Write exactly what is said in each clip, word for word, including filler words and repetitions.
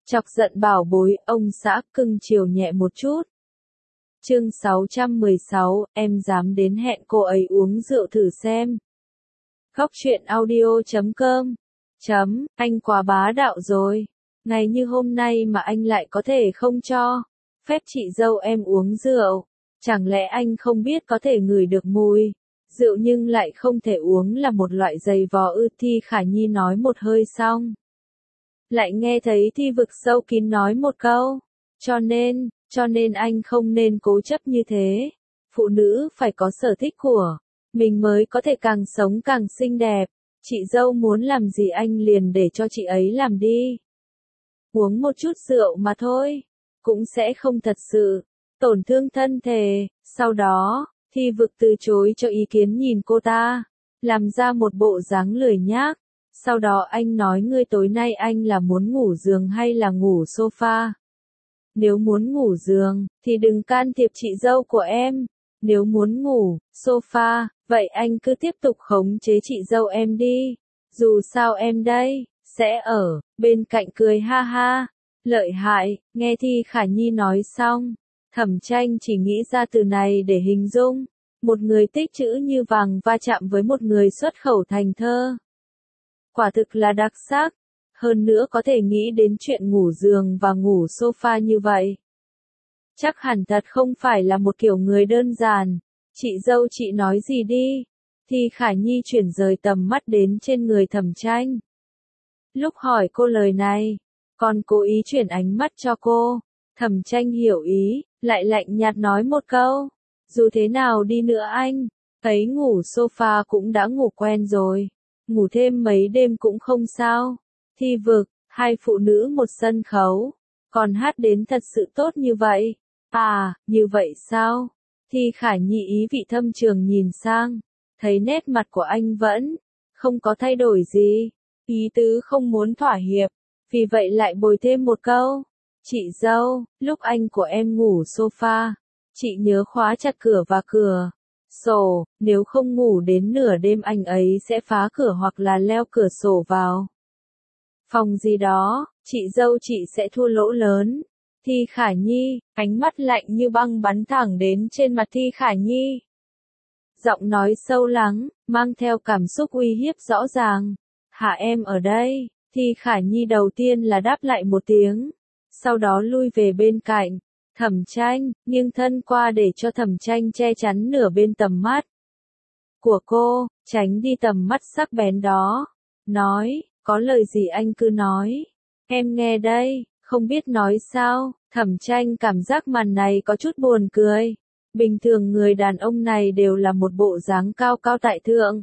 Chọc giận bảo bối, ông xã cưng chiều nhẹ một chút. Chương sáu trăm mười sáu, em dám đến hẹn cô ấy uống rượu thử xem. Góc truyện audio chấm com. Chấm, anh quá bá đạo rồi. Ngày như hôm nay mà anh lại có thể không cho phép chị dâu em uống rượu. Chẳng lẽ anh không biết có thể ngửi được mùi rượu nhưng lại không thể uống là một loại giày vò ư? Thi Khả Nhi nói một hơi xong, lại nghe thấy Thi Vực sâu kín nói một câu. Cho nên, cho nên anh không nên cố chấp như thế. Phụ nữ phải có sở thích của mình mới có thể càng sống càng xinh đẹp. Chị dâu muốn làm gì anh liền để cho chị ấy làm đi. Uống một chút rượu mà thôi, cũng sẽ không thật sự tổn thương thân thể. Sau đó, Thi Vực từ chối cho ý kiến nhìn cô ta, làm ra một bộ dáng lười nhác. Sau đó anh nói, ngươi tối nay anh là muốn ngủ giường hay là ngủ sofa? Nếu muốn ngủ giường, thì đừng can thiệp chị dâu của em. Nếu muốn ngủ sofa, vậy anh cứ tiếp tục khống chế chị dâu em đi. Dù sao em đây sẽ ở bên cạnh cười ha ha. Lợi hại. Nghe Thi Khả Nhi nói xong, Thẩm Tranh chỉ nghĩ ra từ này để hình dung một người tích trữ như vàng va chạm với một người xuất khẩu thành thơ. Quả thực là đặc sắc. Hơn nữa có thể nghĩ đến chuyện ngủ giường và ngủ sofa như vậy. Chắc hẳn thật không phải là một kiểu người đơn giản. Chị dâu chị nói gì đi? Thì Khả Nhi chuyển rời tầm mắt đến trên người Thẩm Tranh. Lúc hỏi cô lời này, còn cố ý chuyển ánh mắt cho cô. Thẩm Tranh hiểu ý, lại lạnh nhạt nói một câu. Dù thế nào đi nữa anh ấy ngủ sofa cũng đã ngủ quen rồi. Ngủ thêm mấy đêm cũng không sao. Thi Vực, hai phụ nữ một sân khấu, còn hát đến thật sự tốt như vậy. À, như vậy sao? Thi Khả Nhi ý vị thâm trường nhìn sang, thấy nét mặt của anh vẫn không có thay đổi gì, ý tứ không muốn thỏa hiệp, vì vậy lại bồi thêm một câu. Chị dâu, lúc anh của em ngủ sofa, chị nhớ khóa chặt cửa và cửa sổ, nếu không ngủ đến nửa đêm anh ấy sẽ phá cửa hoặc là leo cửa sổ vào phòng gì đó, chị dâu chị sẽ thua lỗ lớn. Thi Khả Nhi, ánh mắt lạnh như băng bắn thẳng đến trên mặt Thi Khả Nhi. Giọng nói sâu lắng, mang theo cảm xúc uy hiếp rõ ràng. Hả em ở đây? Thi Khả Nhi đầu tiên là đáp lại một tiếng, sau đó lui về bên cạnh Thẩm Tranh, nghiêng thân qua để cho Thẩm Tranh che chắn nửa bên tầm mắt của cô, tránh đi tầm mắt sắc bén đó. Nói, có lời gì anh cứ nói. Em nghe đây, không biết nói sao. Thẩm Tranh cảm giác màn này có chút buồn cười. Bình thường người đàn ông này đều là một bộ dáng cao cao tại thượng.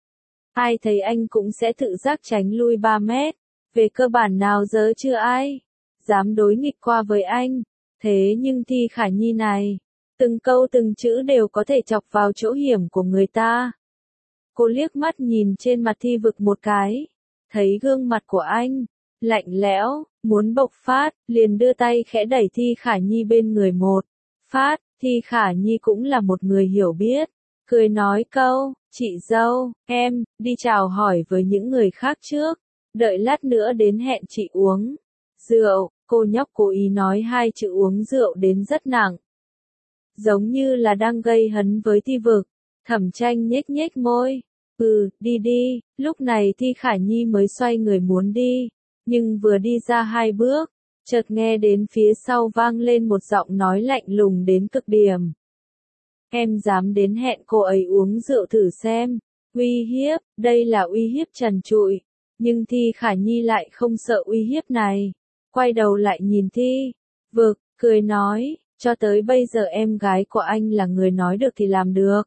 Ai thấy anh cũng sẽ tự giác tránh lui ba mét. Về cơ bản nào giờ chưa ai dám đối nghịch qua với anh. Thế nhưng Thi Khả Nhi này, từng câu từng chữ đều có thể chọc vào chỗ hiểm của người ta. Cô liếc mắt nhìn trên mặt Thi Vực một cái, thấy gương mặt của anh lạnh lẽo, muốn bộc phát, liền đưa tay khẽ đẩy Thi Khả Nhi bên người một phát. Thi Khả Nhi cũng là một người hiểu biết, cười nói câu, chị dâu, em đi chào hỏi với những người khác trước, đợi lát nữa đến hẹn chị uống rượu. Cô nhóc cố ý nói hai chữ uống rượu đến rất nặng, giống như là đang gây hấn với Thi Vực. Thẩm Tranh nhếch nhếch môi, ừ, đi đi. Lúc này Thi Khả Nhi mới xoay người muốn đi, nhưng vừa đi ra hai bước, chợt nghe đến phía sau vang lên một giọng nói lạnh lùng đến cực điểm. Em dám đến hẹn cô ấy uống rượu thử xem. Uy hiếp, đây là uy hiếp trần trụi, nhưng Thi Khả Nhi lại không sợ uy hiếp này. Quay đầu lại nhìn Thi Vực, cười nói, cho tới bây giờ em gái của anh là người nói được thì làm được.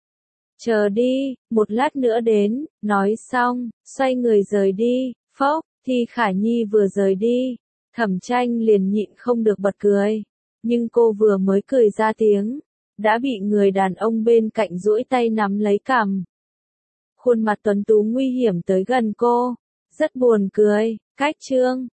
Chờ đi, một lát nữa đến. Nói xong, xoay người rời đi. Phốc, Thi Khả Nhi vừa rời đi, Thẩm Tranh liền nhịn không được bật cười. Nhưng cô vừa mới cười ra tiếng, đã bị người đàn ông bên cạnh duỗi tay nắm lấy cằm. Khuôn mặt tuấn tú nguy hiểm tới gần cô, rất buồn cười. Cách chương